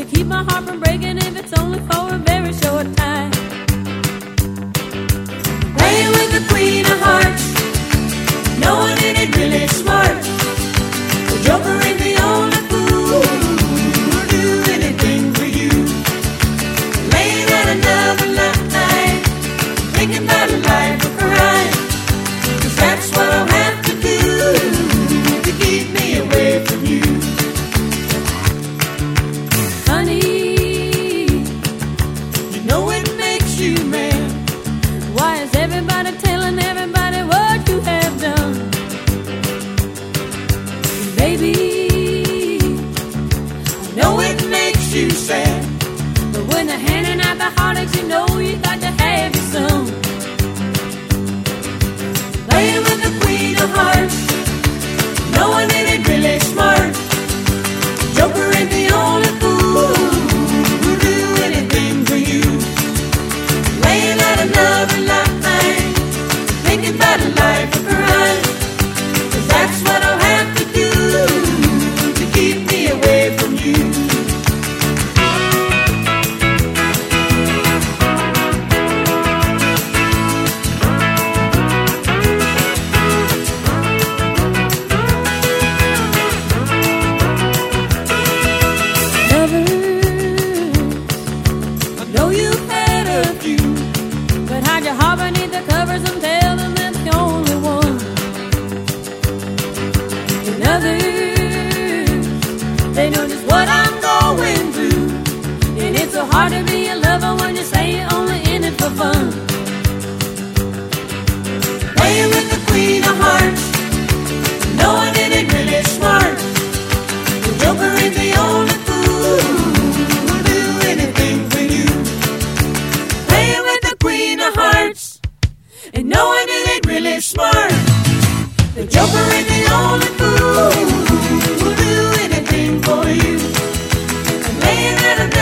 keep my heart from breaking if it's only for a very short time. Playing with the queen of hearts, knowing it ain't really smart. The joker ain't the only fool who'll do anything for you. Laying out another night, thinking about a life of crime. 'Cause that's what I'll have to do to keep me away from you. Honey, you know it makes you mad. Why is everybody telling everybody what you have done? Baby, I know it makes you sad. But when they're handing out the heartaches, you know you got to have your some. Playing with the queen of hearts, knowing it ain't really smart. Joker ain't the only fool who'll do anything for you. Laying out another night, thinking about a life of crime. 'Cause that's what I'll have to do to keep me away from you. Hard to be a lover when you say you're only in it for fun. Playing with the queen of hearts, knowing it ain't really smart. The joker ain't the only fool who'll do anything for you. Playing with the queen of hearts, and knowing it ain't really smart. The joker ain't the only fool who'll do anything for you. And laying at a